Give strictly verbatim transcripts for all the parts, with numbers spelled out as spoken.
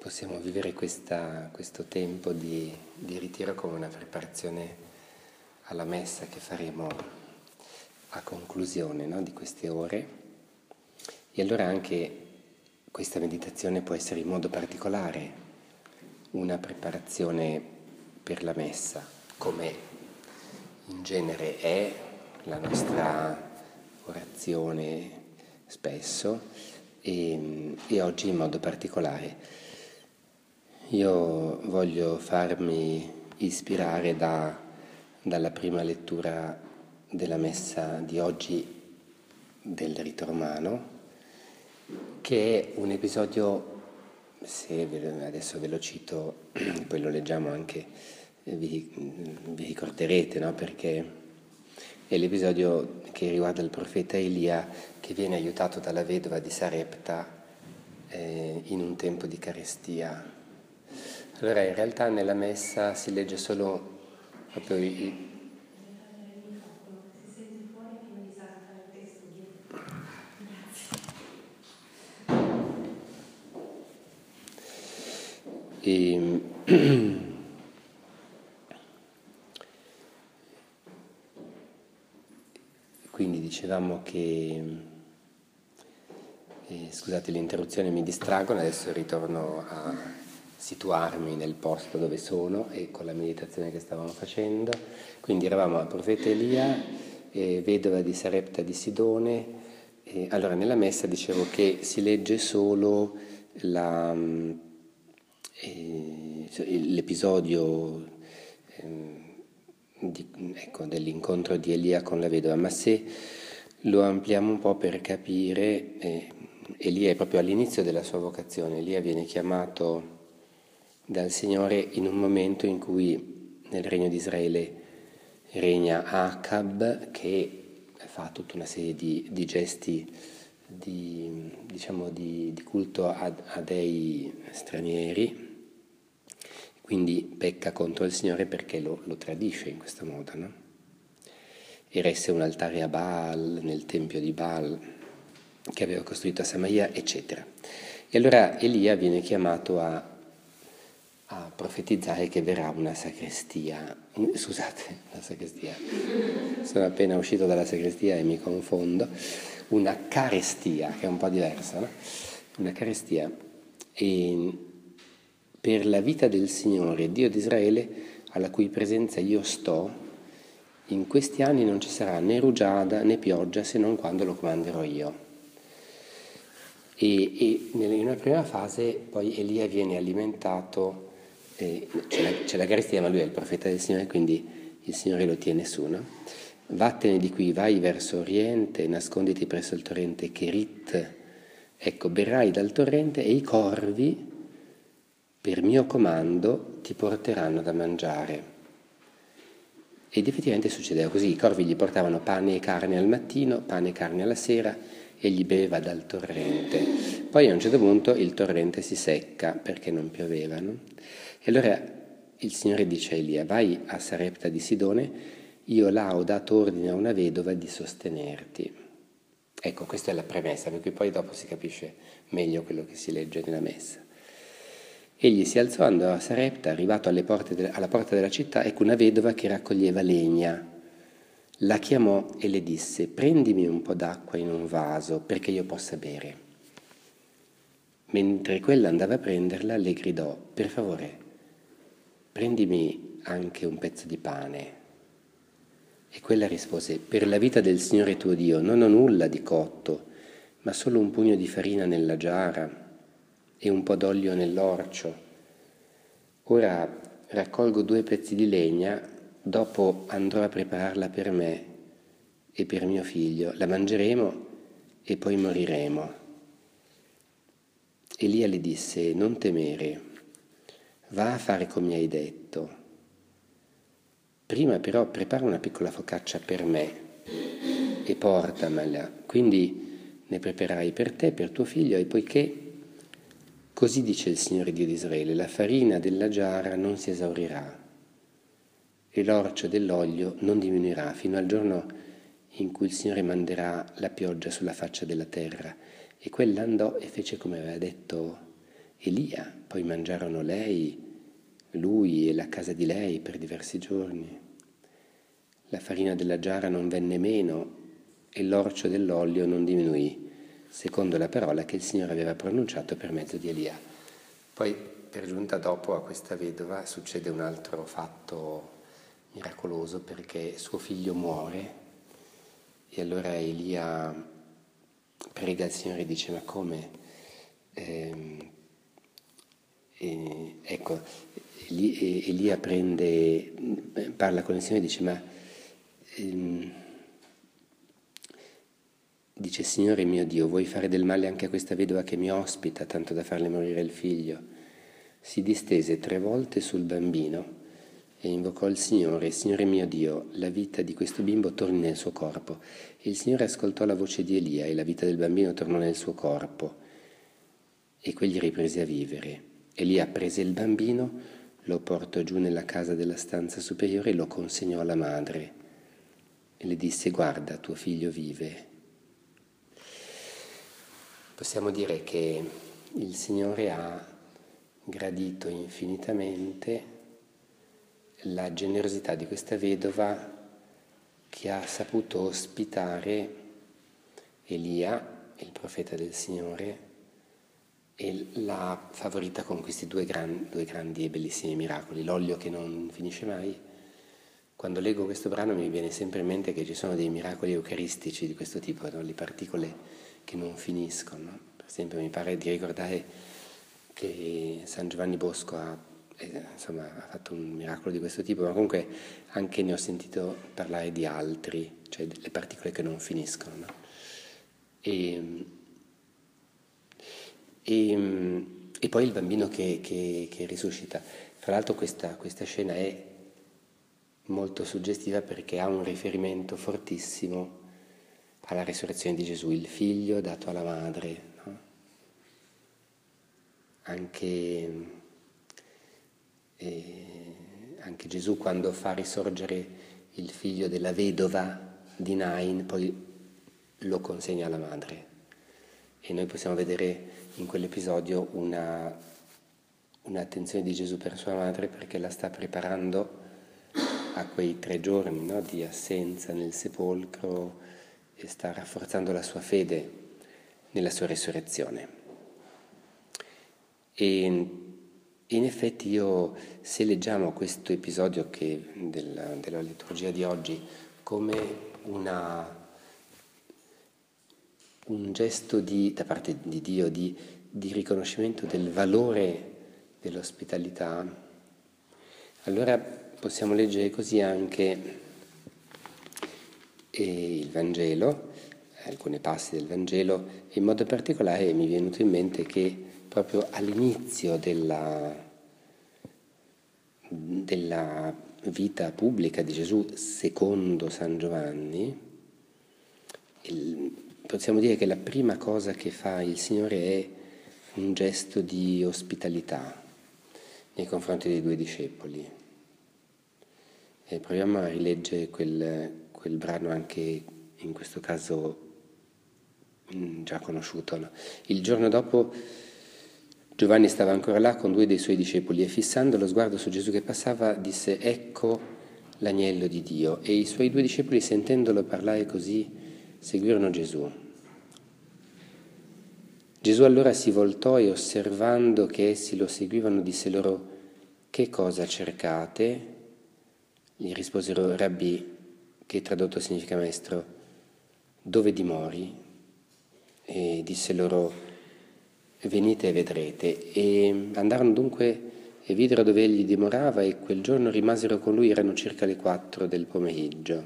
possiamo vivere questa, questo tempo di, di ritiro come una preparazione alla messa che faremo a conclusione, no, di queste ore. E allora anche questa meditazione può essere in modo particolare una preparazione per la messa, come in genere è la nostra orazione spesso, e, e oggi in modo particolare. Io voglio farmi ispirare da, dalla prima lettura della messa di oggi del rito romano, che è un episodio, se adesso ve lo cito, poi lo leggiamo anche, vi, vi ricorderete, no? Perché è l'episodio che riguarda il profeta Elia che viene aiutato dalla vedova di Sarepta eh, in un tempo di carestia. Allora in realtà nella messa si legge solo proprio i, E, quindi dicevamo che, eh, scusate l'interruzione, mi distraggono, adesso ritorno a situarmi nel posto dove sono e con la meditazione che stavamo facendo. Quindi eravamo al profeta Elia, eh, vedova di Sarepta di Sidone. E, allora nella messa dicevo che si legge solo la... l'episodio ehm, di, ecco, dell'incontro di Elia con la vedova, ma se lo ampliamo un po' per capire, eh, Elia è proprio all'inizio della sua vocazione. Elia viene chiamato dal Signore in un momento in cui nel regno di Israele regna Acab, che fa tutta una serie di, di gesti di, diciamo, di, di culto a, a dei stranieri. Quindi pecca contro il Signore perché lo, lo tradisce in questo modo, no? Eresse un altare a Baal nel tempio di Baal che aveva costruito a Samaria, eccetera. E allora Elia viene chiamato a, a profetizzare che verrà una sacrestia. Scusate, una sacrestia. Sono appena uscito dalla sacrestia e mi confondo. Una carestia, che è un po' diversa, no? Una carestia. E per la vita del Signore, Dio di Israele, alla cui presenza io sto, in questi anni non ci sarà né rugiada né pioggia se non quando lo comanderò io. E, e in una prima fase poi Elia viene alimentato, eh, c'è, la, c'è la carestia, ma lui è il profeta del Signore, quindi il Signore lo tiene su, no? Vattene di qui, vai verso oriente, nasconditi presso il torrente Cherit, ecco, berrai dal torrente e i corvi per mio comando ti porteranno da mangiare. Ed effettivamente succedeva così, i corvi gli portavano pane e carne al mattino, pane e carne alla sera, e gli beveva dal torrente. Poi a un certo punto il torrente si secca perché non pioveva, no? E allora il Signore dice a Elia, vai a Sarepta di Sidone, io là ho dato ordine a una vedova di sostenerti. Ecco, questa è la premessa, perché poi dopo si capisce meglio quello che si legge nella messa. Egli si alzò, andò a Sarepta, arrivato alle porte de- alla porta della città, ecco una vedova che raccoglieva legna. La chiamò e le disse, prendimi un po' d'acqua in un vaso perché io possa bere. Mentre quella andava a prenderla, le gridò, per favore, prendimi anche un pezzo di pane. E quella rispose, per la vita del Signore tuo Dio, non ho nulla di cotto, ma solo un pugno di farina nella giara e un po' d'olio nell'orcio. Ora raccolgo due pezzi di legna, dopo andrò a prepararla per me e per mio figlio, la mangeremo e poi moriremo. Elia le disse, non temere, va a fare come hai detto. Prima però prepara una piccola focaccia per me e portamela, quindi ne preparerai per te, per tuo figlio, e poiché così dice il Signore Dio di Israele, la farina della giara non si esaurirà e l'orcio dell'olio non diminuirà fino al giorno in cui il Signore manderà la pioggia sulla faccia della terra. E quella andò e fece come aveva detto Elia. Poi mangiarono lei, lui e la casa di lei per diversi giorni. La farina della giara non venne meno e l'orcio dell'olio non diminuì, secondo la parola che il Signore aveva pronunciato per mezzo di Elia. Poi, per giunta dopo a questa vedova, succede un altro fatto miracoloso, perché suo figlio muore e allora Elia prega il Signore e dice: ma come? Eh, eh, ecco, Elia prende, parla con il Signore e dice: ma ehm, dice: Signore mio Dio, vuoi fare del male anche a questa vedova che mi ospita, tanto da farle morire il figlio? Si distese tre volte sul bambino e invocò il Signore: Signore mio Dio, la vita di questo bimbo torni nel suo corpo. E il Signore ascoltò la voce di Elia e la vita del bambino tornò nel suo corpo e quegli riprese a vivere. Elia prese il bambino, lo portò giù nella casa della stanza superiore e lo consegnò alla madre e le disse: guarda, tuo figlio vive. Possiamo dire che il Signore ha gradito infinitamente la generosità di questa vedova che ha saputo ospitare Elia, il profeta del Signore, e l'ha favorita con questi due, gran, due grandi e bellissimi miracoli. L'olio che non finisce mai. Quando leggo questo brano mi viene sempre in mente che ci sono dei miracoli eucaristici di questo tipo, no? Le particole che non finiscono. No? Per esempio mi pare di ricordare che San Giovanni Bosco ha, eh, insomma, ha fatto un miracolo di questo tipo, ma comunque anche ne ho sentito parlare di altri, cioè le particole che non finiscono. No? E, e, e poi il bambino che, che, che risuscita. Tra l'altro questa, questa scena è molto suggestiva perché ha un riferimento fortissimo alla resurrezione di Gesù, il figlio dato alla madre. No? Anche, eh, anche Gesù, quando fa risorgere il figlio della vedova di Nain, poi lo consegna alla madre. E noi possiamo vedere in quell'episodio una, un'attenzione di Gesù per sua madre, perché la sta preparando a quei tre giorni, no, di assenza nel sepolcro, e sta rafforzando la sua fede nella sua resurrezione. E in effetti io, se leggiamo questo episodio che della, della liturgia di oggi come una, un gesto di, da parte di Dio di, di riconoscimento del valore dell'ospitalità, allora possiamo leggere così anche eh, il Vangelo, alcuni passi del Vangelo, e in modo particolare mi è venuto in mente che proprio all'inizio della, della vita pubblica di Gesù, secondo San Giovanni, il, possiamo dire che la prima cosa che fa il Signore è un gesto di ospitalità nei confronti dei due discepoli. E proviamo a rileggere quel, quel brano anche in questo caso già conosciuto. No? Il giorno dopo Giovanni stava ancora là con due dei suoi discepoli e, fissando lo sguardo su Gesù che passava, disse: ecco l'agnello di Dio. E i suoi due discepoli, sentendolo parlare così, seguirono Gesù. Gesù allora si voltò e, osservando che essi lo seguivano, disse loro: che cosa cercate? Gli risposero: Rabbì, che tradotto significa maestro, dove dimori? E disse loro: venite e vedrete. E andarono dunque e videro dove egli dimorava, e quel giorno rimasero con lui, erano circa le quattro del pomeriggio.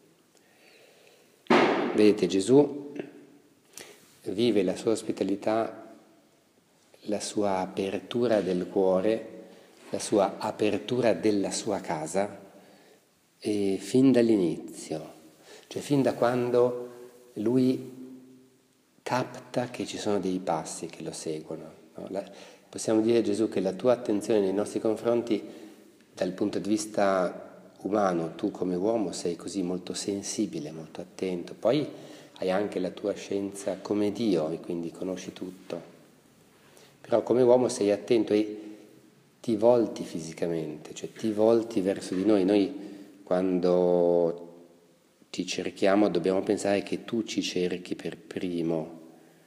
Vedete, Gesù vive la sua ospitalità, la sua apertura del cuore, la sua apertura della sua casa, e fin dall'inizio, cioè fin da quando lui capta che ci sono dei passi che lo seguono. No? La, possiamo dire, Gesù, che la tua attenzione nei nostri confronti, dal punto di vista umano, tu come uomo sei così molto sensibile, molto attento, poi hai anche la tua scienza come Dio e quindi conosci tutto. però come uomo sei attento e ti volti fisicamente, cioè ti volti verso di noi. Noi quando ti cerchiamo dobbiamo pensare che tu ci cerchi per primo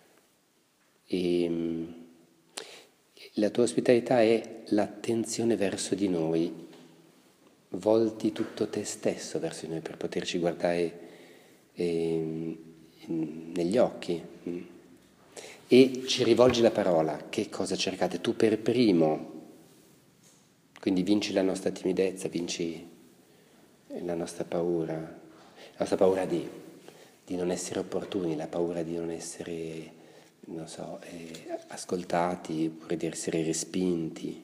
e la tua ospitalità è l'attenzione verso di noi, volti tutto te stesso verso di noi per poterci guardare eh, negli occhi e ci rivolgi la parola. Che cosa cercate? Tu per primo. Quindi vinci la nostra timidezza, vinci la nostra paura, la nostra paura di, di non essere opportuni, la paura di non essere, non so, eh, ascoltati, oppure di essere respinti.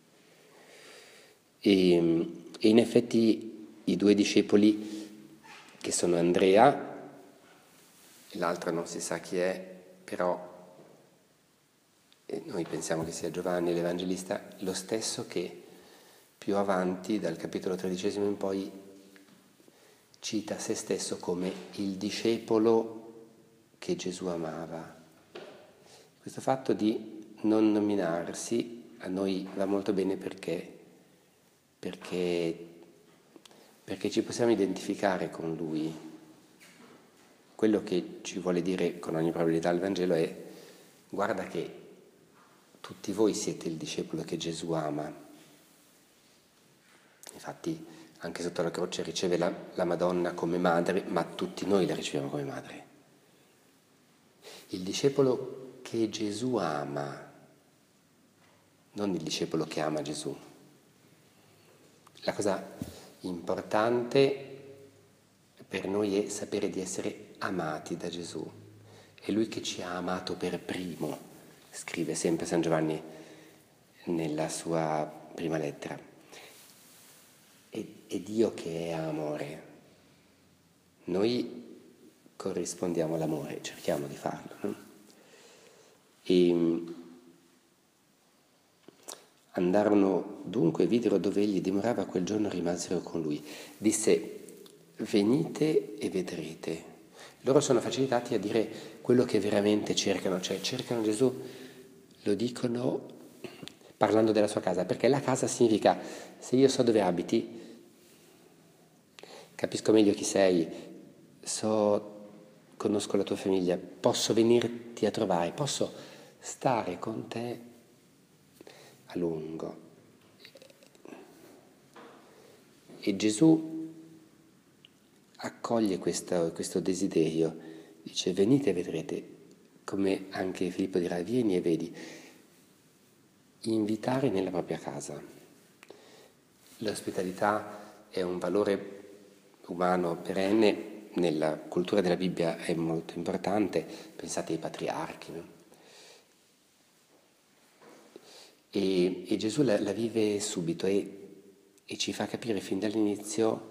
E, e in effetti i due discepoli, che sono Andrea, e l'altro non si sa chi è, però eh, noi pensiamo che sia Giovanni l'Evangelista, lo stesso che più avanti, dal capitolo tredicesimo in poi, cita se stesso come il discepolo che Gesù amava. Questo fatto di non nominarsi a noi va molto bene perché, perché, perché ci possiamo identificare con Lui. Quello che ci vuole dire con ogni probabilità il Vangelo è: guarda che tutti voi siete il discepolo che Gesù ama. Infatti anche sotto la croce riceve la, la Madonna come madre, ma tutti noi la riceviamo come madre. Il discepolo che Gesù ama, non il discepolo che ama Gesù. La cosa importante per noi è sapere di essere amati da Gesù. È Lui che ci ha amato per primo, scrive sempre San Giovanni nella sua prima lettera. È Dio che è amore. Noi corrispondiamo all'amore, cerchiamo di farlo, no? E andarono dunque e videro dove egli dimorava, quel giorno rimasero con lui. Disse: venite e vedrete. Loro sono facilitati a dire quello che veramente cercano, cioè cercano Gesù, lo dicono parlando della sua casa, perché la casa significa: se io so dove abiti, capisco meglio chi sei, so, conosco la tua famiglia, posso venirti a trovare, posso stare con te a lungo. E Gesù accoglie questo, questo desiderio, dice: venite e vedrete, come anche Filippo dirà: vieni e vedi. Invitare nella propria casa. L'ospitalità è un valore umano perenne, nella cultura della Bibbia è molto importante. Pensate ai patriarchi, no? E, e Gesù la, la vive subito e, e ci fa capire fin dall'inizio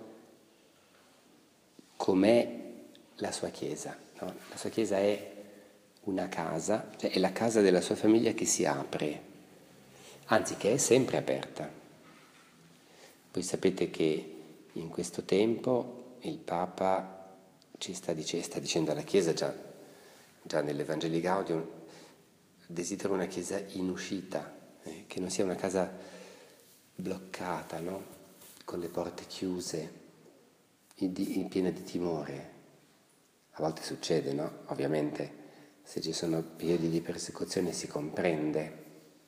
com'è la sua Chiesa, no? La sua Chiesa è una casa, cioè è la casa della sua famiglia che si apre, anzi che è sempre aperta. Voi sapete che in questo tempo il Papa ci sta, dice, sta dicendo alla Chiesa, già, già nell'Evangelii Gaudium, desidera una Chiesa in uscita, eh, che non sia una casa bloccata, no? Con le porte chiuse, in, in piena di timore. A volte succede, no? Ovviamente, se ci sono periodi di persecuzione si comprende.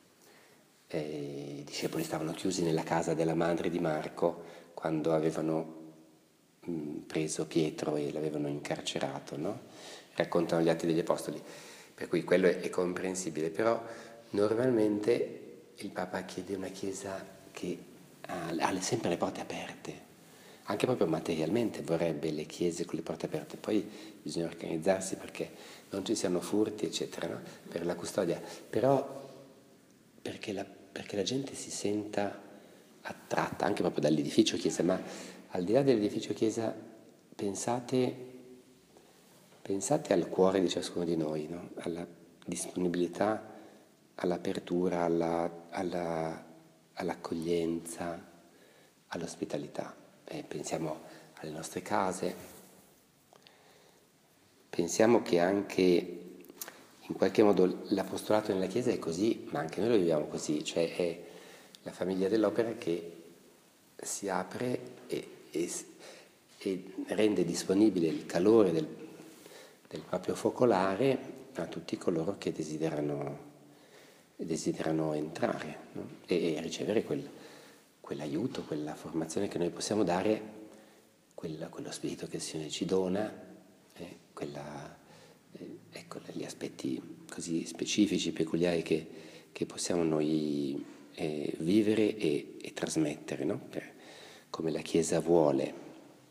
E i discepoli stavano chiusi nella casa della madre di Marco quando avevano mh, preso Pietro e l'avevano incarcerato, no? Raccontano gli Atti degli Apostoli, per cui quello è, è comprensibile, però normalmente il Papa chiede una Chiesa che ha, ha sempre le porte aperte, anche proprio materialmente vorrebbe le chiese con le porte aperte, poi bisogna organizzarsi perché non ci siano furti, eccetera, no? Per la custodia, però perché la, perché la gente si senta attratta anche proprio dall'edificio chiesa, ma al di là dell'edificio chiesa pensate, pensate al cuore di ciascuno di noi, no? Alla disponibilità, all'apertura, alla, alla, all'accoglienza, all'ospitalità. Eh, pensiamo alle nostre case, pensiamo che anche in qualche modo l'apostolato nella Chiesa è così, ma anche noi lo viviamo così, cioè è la famiglia dell'opera che si apre e, e, e rende disponibile il calore del, del proprio focolare a tutti coloro che desiderano, desiderano entrare, no? e, e ricevere quel, quell'aiuto, quella formazione che noi possiamo dare, quella, quello spirito che il Signore ci dona, eh, quella, eh, ecco gli aspetti così specifici, peculiari che, che possiamo noi eh, vivere e, e trasmettere, no? Per, come la Chiesa vuole.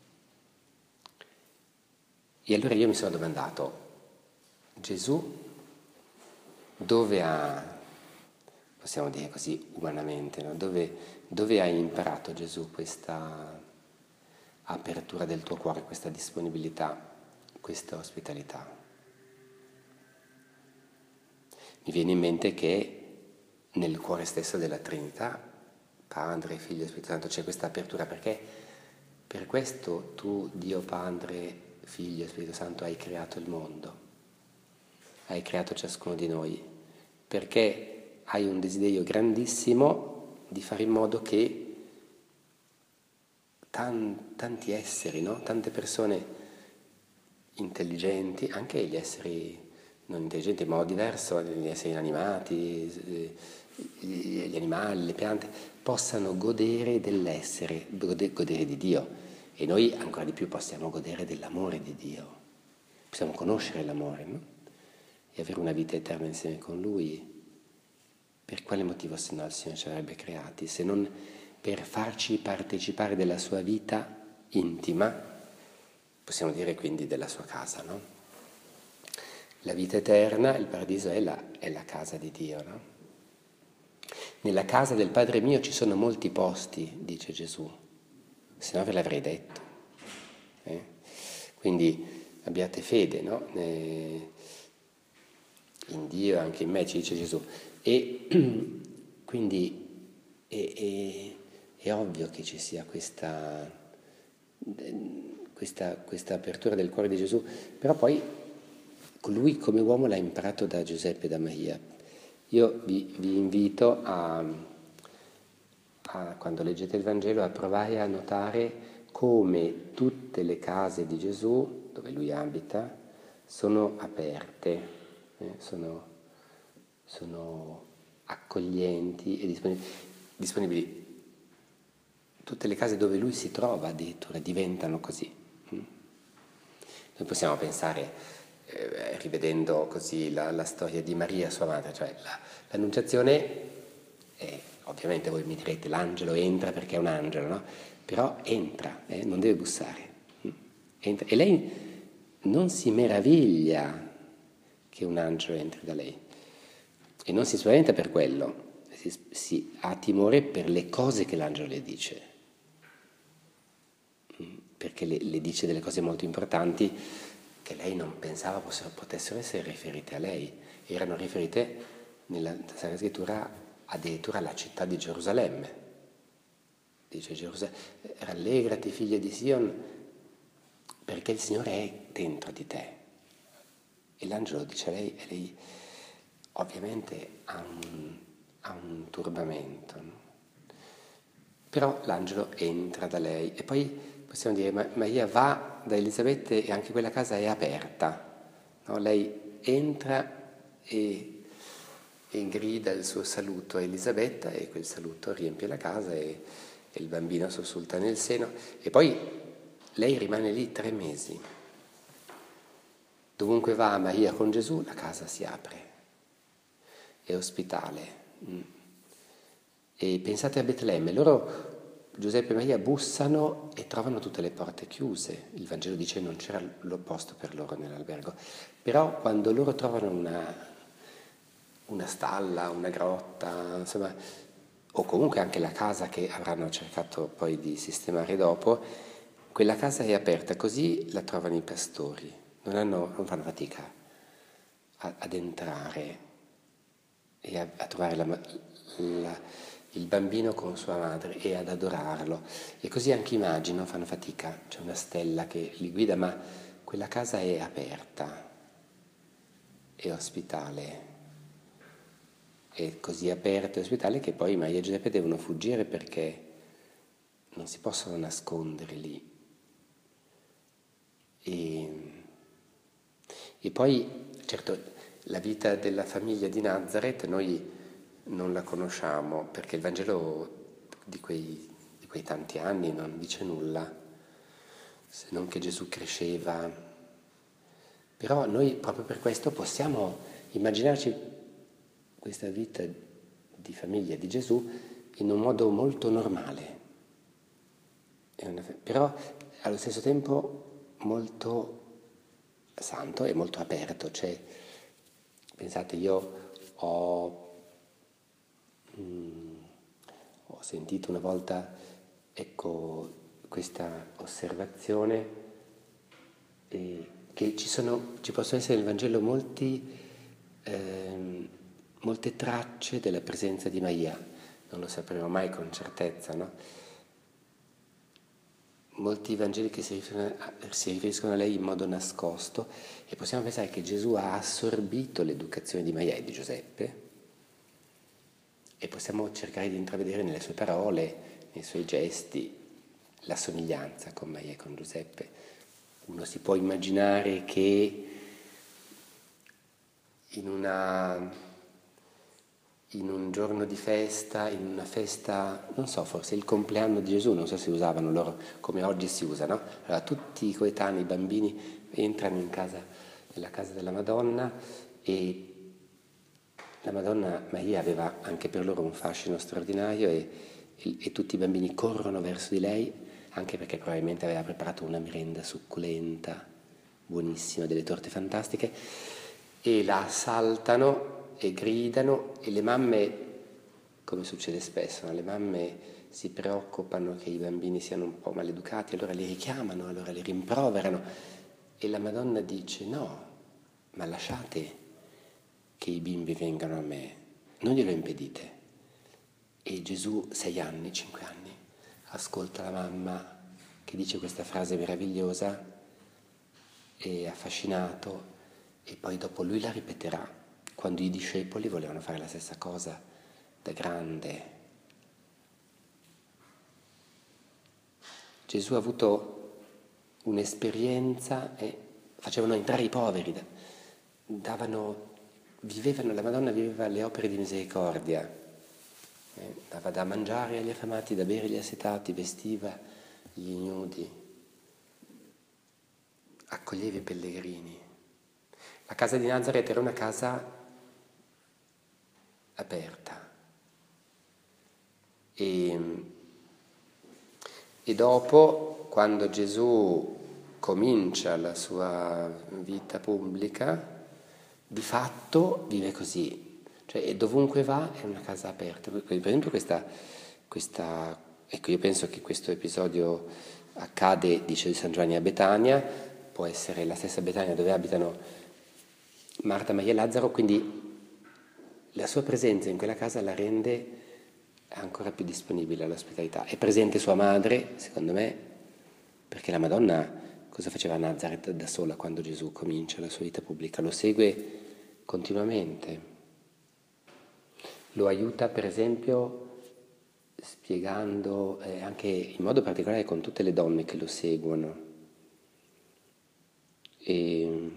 E allora io mi sono domandato, Gesù dove ha, possiamo dire così umanamente, no? dove, dove hai imparato Gesù questa apertura del tuo cuore, questa disponibilità, questa ospitalità? Mi viene in mente che nel cuore stesso della Trinità, Padre, Figlio e Spirito Santo, c'è questa apertura, perché per questo tu, Dio Padre, Figlio e Spirito Santo, hai creato il mondo, hai creato ciascuno di noi, perché hai un desiderio grandissimo di fare in modo che tan, tanti esseri, no? Tante persone intelligenti, anche gli esseri non intelligenti in modo diverso, gli esseri inanimati, gli animali, le piante, possano godere dell'essere, godere di Dio. E noi ancora di più possiamo godere dell'amore di Dio, possiamo conoscere l'amore, no? E avere una vita eterna insieme con Lui. Per quale motivo se no il Signore ci avrebbe creati? Se non per farci partecipare della sua vita intima, possiamo dire quindi della sua casa, no? La vita eterna, il paradiso è la, è la casa di Dio, no? Nella casa del Padre mio ci sono molti posti, dice Gesù, se no ve l'avrei detto. Eh? Quindi abbiate fede, no? Eh, in Dio e anche in me, ci dice Gesù. E quindi è, è, è ovvio che ci sia questa, questa, questa apertura del cuore di Gesù, però poi lui come uomo l'ha imparato da Giuseppe e da Maria. Io vi, vi invito a, a, quando leggete il Vangelo, a provare a notare come tutte le case di Gesù, dove lui abita, sono aperte, eh, sono, sono accoglienti e disponibili. disponibili. Tutte le case dove lui si trova addirittura diventano così. Noi possiamo pensare, eh, rivedendo così la, la storia di Maria, sua madre, cioè la, l'annunciazione, è, ovviamente voi mi direte l'angelo entra perché è un angelo, no? Però entra, eh, non deve bussare. Entra. E lei non si meraviglia che un angelo entri da lei e non si spaventa per quello, si, si ha timore per le cose che l'angelo le dice, perché le, le dice delle cose molto importanti che lei non pensava fossero, potessero essere riferite a lei, erano riferite nella Sacra Scrittura addirittura alla città di Gerusalemme. Dice Gerusalemme, rallegrati figlia di Sion, perché il Signore è dentro di te. E l'angelo dice a lei, e lei ovviamente ha un, ha un turbamento, no? Però l'angelo entra da lei e poi possiamo dire, ma Maria va da Elisabetta e anche quella casa è aperta, no? Lei entra e, e grida il suo saluto a Elisabetta e quel saluto riempie la casa e, e il bambino sussulta nel seno e poi lei rimane lì tre mesi. Dovunque va Maria con Gesù, la casa si apre, è ospitale. E pensate a Betlemme, loro, Giuseppe e Maria, bussano e trovano tutte le porte chiuse. Il Vangelo dice che non c'era posto per loro nell'albergo. Però quando loro trovano una, una stalla, una grotta, insomma, o comunque anche la casa che avranno cercato poi di sistemare dopo, quella casa è aperta, così la trovano i pastori. Non, hanno, non fanno fatica a, ad entrare e a, a trovare la, la, il bambino con sua madre e ad adorarlo. E così anche i magi non fanno fatica, c'è una stella che li guida, ma quella casa è aperta. e ospitale, è così aperto e ospitale che poi Maria e Giuseppe devono fuggire perché non si possono nascondere lì. E, e poi, certo, la vita della famiglia di Nazareth noi non la conosciamo perché il Vangelo di quei, di quei tanti anni non dice nulla, se non che Gesù cresceva. Però noi proprio per questo possiamo immaginarci questa vita di famiglia di Gesù in un modo molto normale, è una, però allo stesso tempo molto santo e molto aperto. Cioè, pensate, io ho Mm, ho sentito una volta, ecco, questa osservazione eh, che ci sono, ci possono essere nel Vangelo molti, ehm, molte tracce della presenza di Maria. Non lo sapremo mai con certezza, no? Molti Vangeli che si riferiscono, a, si riferiscono a lei in modo nascosto e possiamo pensare che Gesù ha assorbito l'educazione di Maria e di Giuseppe. E possiamo cercare di intravedere nelle sue parole, nei suoi gesti, la somiglianza con Maria e con Giuseppe. Uno si può immaginare che in, una, in un giorno di festa, in una festa, non so, forse il compleanno di Gesù, non so se usavano loro come oggi si usa, no? Allora tutti i coetanei, i bambini entrano in casa, nella casa della Madonna e la Madonna Maria aveva anche per loro un fascino straordinario e, e, e tutti i bambini corrono verso di lei, anche perché probabilmente aveva preparato una merenda succulenta, buonissima, delle torte fantastiche, e la assaltano e gridano e le mamme, come succede spesso, no? Le mamme si preoccupano che i bambini siano un po' maleducati, allora li richiamano, allora li rimproverano e la Madonna dice no, ma lasciate che i bimbi vengano a me, non glielo impedite. E Gesù, sei anni, cinque anni, ascolta la mamma che dice questa frase meravigliosa, è affascinato e poi dopo lui la ripeterà quando i discepoli volevano fare la stessa cosa da grande. Gesù ha avuto un'esperienza e facevano entrare i poveri, davano Vivevano, la Madonna viveva le opere di misericordia, eh, dava da mangiare agli affamati, da bere agli assetati, vestiva gli ignudi, accoglieva i pellegrini. La casa di Nazareth era una casa aperta e, e dopo, quando Gesù comincia la sua vita pubblica, di fatto vive così, cioè dovunque va è una casa aperta. Per esempio questa, questa ecco, io penso che questo episodio accade, dice di San Giovanni, a Betania, può essere la stessa Betania dove abitano Marta, Maria e Lazzaro, quindi la sua presenza in quella casa la rende ancora più disponibile all'ospitalità. È presente sua madre, secondo me, perché la Madonna cosa faceva Nazareth da sola quando Gesù comincia la sua vita pubblica? Lo segue continuamente, lo aiuta per esempio spiegando eh, anche in modo particolare con tutte le donne che lo seguono e,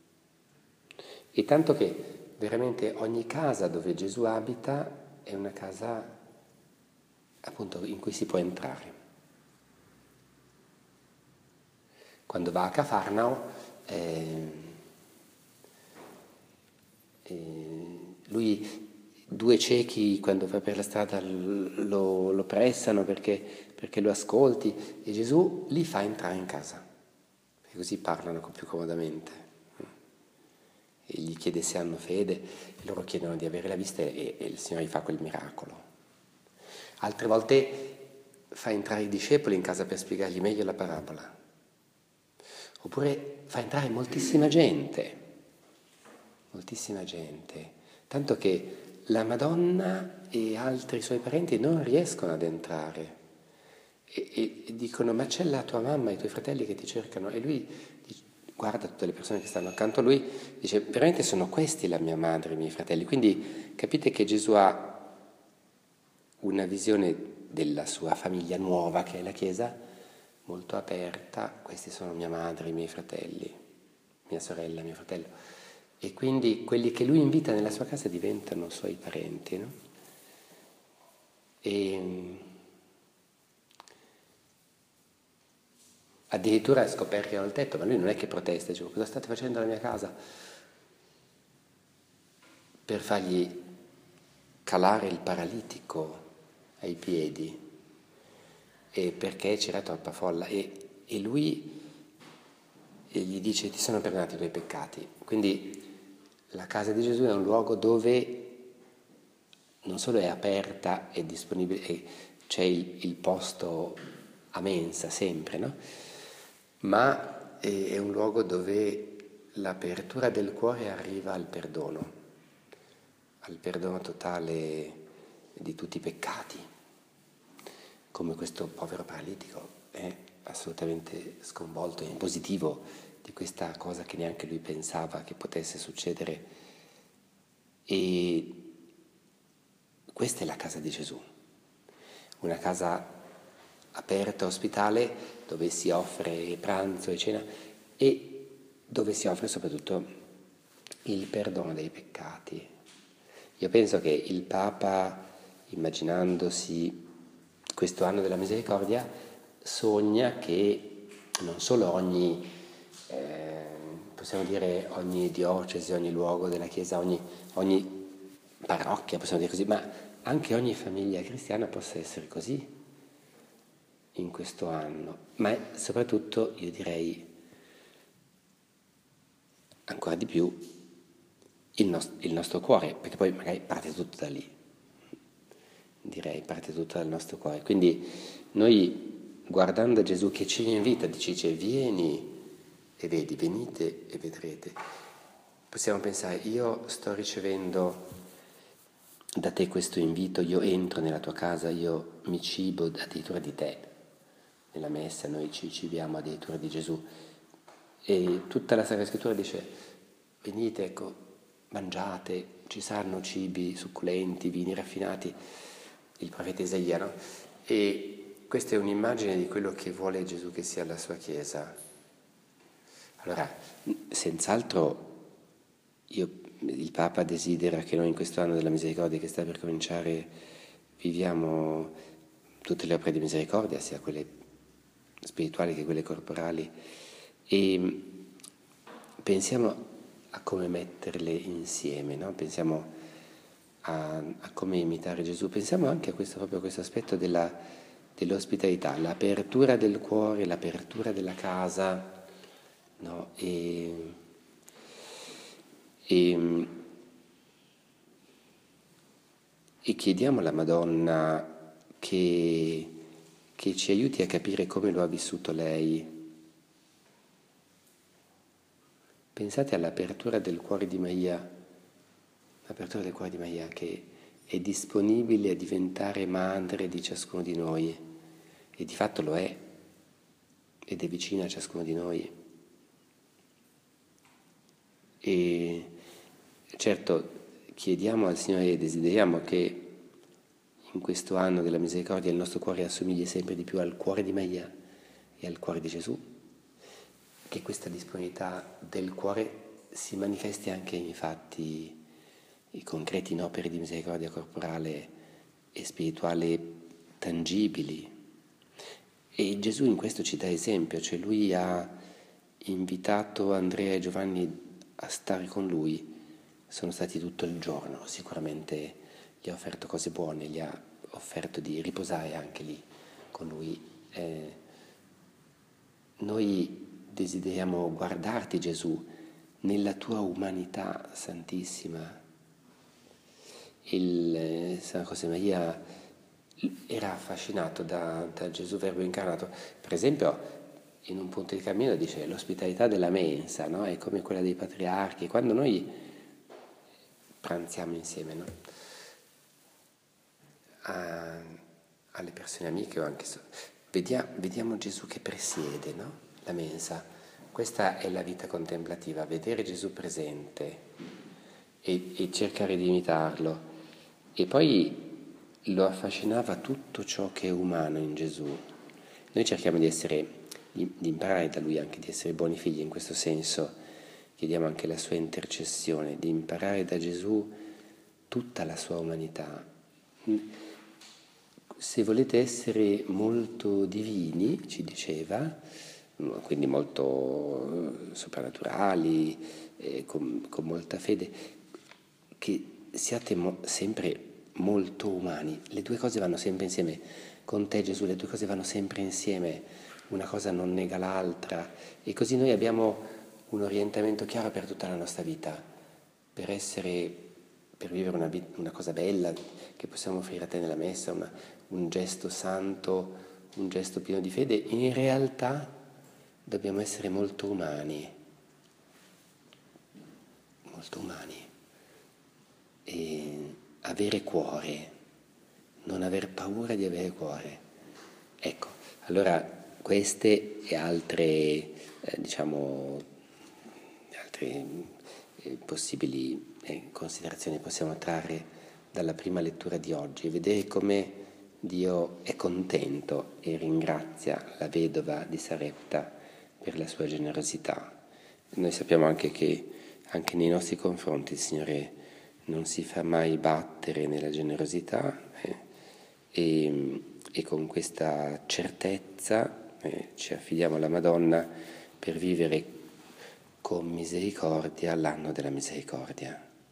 e tanto che veramente ogni casa dove Gesù abita è una casa appunto in cui si può entrare. Quando va a Cafarnao, eh, eh, lui, due ciechi quando va per la strada lo, lo pressano perché, perché lo ascolti e Gesù li fa entrare in casa, e così parlano più comodamente. E gli chiede se hanno fede, e loro chiedono di avere la vista e, e il Signore gli fa quel miracolo. Altre volte fa entrare i discepoli in casa per spiegargli meglio la parabola. Oppure fa entrare moltissima gente, moltissima gente, tanto che la Madonna e altri suoi parenti non riescono ad entrare e, e, e dicono ma c'è la tua mamma e i tuoi fratelli che ti cercano e lui guarda tutte le persone che stanno accanto a lui, dice, veramente sono questi la mia madre e i miei fratelli. Quindi capite che Gesù ha una visione della sua famiglia nuova, che è la Chiesa, molto aperta. Questi sono mia madre, i miei fratelli, mia sorella, mio fratello. E quindi quelli che lui invita nella sua casa diventano suoi parenti, no? E addirittura scoperchiano il tetto, ma lui non è che protesta, dice, cosa state facendo alla mia casa? Per fargli calare il paralitico ai piedi, e perché c'era troppa folla, e, e lui e gli dice, ti sono perdonati i tuoi peccati. Quindi la casa di Gesù è un luogo dove non solo è aperta e disponibile, e c'è il, il posto a mensa sempre, no? Ma è, è un luogo dove l'apertura del cuore arriva al perdono, al perdono totale di tutti i peccati, come questo povero paralitico è assolutamente sconvolto, in positivo, di questa cosa che neanche lui pensava che potesse succedere. E questa è la casa di Gesù, una casa aperta, ospitale, dove si offre pranzo e cena e dove si offre soprattutto il perdono dei peccati. Io penso che il Papa, immaginandosi questo anno della misericordia, sogna che non solo ogni, eh, possiamo dire, ogni diocesi, ogni luogo della Chiesa, ogni, ogni parrocchia, possiamo dire così, ma anche ogni famiglia cristiana possa essere così in questo anno, ma soprattutto io direi ancora di più il, nost- il nostro cuore, perché poi magari parte tutto da lì, direi parte tutto dal nostro cuore. Quindi noi, guardando Gesù che ci invita, dice vieni e vedi, venite e vedrete, possiamo pensare, io sto ricevendo da te questo invito, io entro nella tua casa, io mi cibo addirittura di te. Nella messa noi ci cibiamo addirittura di Gesù, e tutta la Sacra Scrittura dice venite, ecco, mangiate, ci saranno cibi succulenti, vini raffinati, il profeta Isaia, no? E questa è un'immagine di quello che vuole Gesù che sia la sua Chiesa. Allora, senz'altro io, il Papa desidera che noi in questo anno della misericordia che sta per cominciare viviamo tutte le opere di misericordia, sia quelle spirituali che quelle corporali, e pensiamo a come metterle insieme, no? Pensiamo a, a come imitare Gesù, pensiamo anche a questo, proprio a questo aspetto della, dell'ospitalità, l'apertura del cuore, l'apertura della casa, no? E, e, e chiediamo alla Madonna che, che ci aiuti a capire come lo ha vissuto lei. Pensate all'apertura del cuore di Maria, l'apertura del cuore di Maria che è disponibile a diventare madre di ciascuno di noi, e di fatto lo è, ed è vicina a ciascuno di noi. E certo chiediamo al Signore e desideriamo che in questo anno della misericordia il nostro cuore assomigli sempre di più al cuore di Maria e al cuore di Gesù, che questa disponibilità del cuore si manifesti anche in fatti concreti, in opere di misericordia corporale e spirituale tangibili. E Gesù in questo ci dà esempio, cioè lui ha invitato Andrea e Giovanni a stare con lui, sono stati tutto il giorno, sicuramente gli ha offerto cose buone, gli ha offerto di riposare anche lì con lui. Eh, noi desideriamo guardarti, Gesù, nella tua umanità santissima. Il eh, San Josemaria era affascinato da, da Gesù Verbo incarnato. Per esempio, in un punto di cammino dice l'ospitalità della mensa, no? È come quella dei patriarchi. Quando noi pranziamo insieme, no? A, alle persone amiche o anche so, vediamo, vediamo Gesù che presiede, no? La mensa, questa è la vita contemplativa, vedere Gesù presente e, e cercare di imitarlo. E poi lo affascinava tutto ciò che è umano in Gesù. Noi cerchiamo di essere, di, di imparare da lui anche, di essere buoni figli in questo senso. Chiediamo anche la sua intercessione, di imparare da Gesù tutta la sua umanità. Se volete essere molto divini, ci diceva, quindi molto soprannaturali, eh, con, con molta fede, che siate mo- sempre molto umani. Le due cose vanno sempre insieme. Con te, Gesù, le due cose vanno sempre insieme. Una cosa non nega l'altra. E così noi abbiamo un orientamento chiaro per tutta la nostra vita, per essere, per vivere una, vita, una cosa bella che possiamo offrire a te nella messa, una, un gesto santo, un gesto pieno di fede. In realtà dobbiamo essere molto umani, molto umani, e avere cuore, non aver paura di avere cuore. Ecco, allora queste e altre, eh, diciamo, altre eh, possibili eh, considerazioni possiamo trarre dalla prima lettura di oggi e vedere come Dio è contento e ringrazia la vedova di Sarepta per la sua generosità. Noi sappiamo anche che anche nei nostri confronti il Signore non si fa mai battere nella generosità eh, e, e con questa certezza eh, ci affidiamo alla Madonna per vivere con misericordia l'anno della misericordia.